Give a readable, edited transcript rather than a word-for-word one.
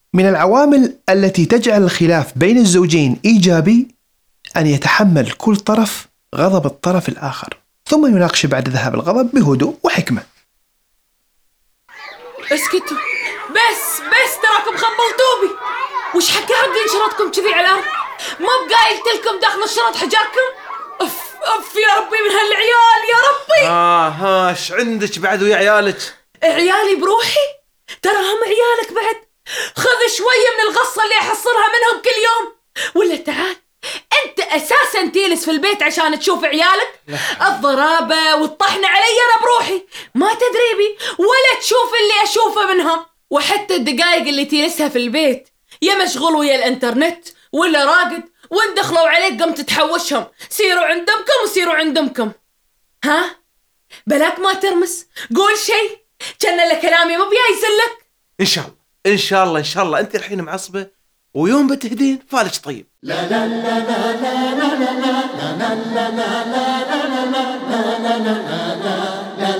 من العوامل التي تجعل الخلاف بين الزوجين إيجابي أن يتحمل كل طرف غضب الطرف الآخر، ثم يناقش بعد ذهاب الغضب بهدوء وحكمة. اسكتوا بس تراكم خبلتوا بي. وش حكي عقلي شرطكم كذي على الأرض؟ ما بقايلت لكم داخل الشرط حجاركم؟ أف يا ربي من هالعيال يا ربي. ايش عندك بعد ويا عيالك؟ عيالي بروحي؟ تراهم عيالك بعد. خذ شوية من الغصة اللي أحصرها منهم كل يوم. ولا تعال أنت أساساً تجلس في البيت عشان تشوف عيالك؟ الضرابة والطحن علي أنا بروحي، ما تدري بي ولا تشوف اللي أشوفه منهم. وحتى الدقايق اللي تجلسها في البيت يا مشغول ويا الانترنت ولا راقد، وان دخلوا عليك قمت تحوشهم سيروا عند امكم وسيروا عند امكم. ها بلاك ما ترمس، قول شيء كان لك كلامي ما بيايزلك. ان شاء الله انت الحين معصبه ويوم بتهدين فالك طيب. لا لا لا لا لا لا لا لا لا لا لا لا لا لا لا لا لا لا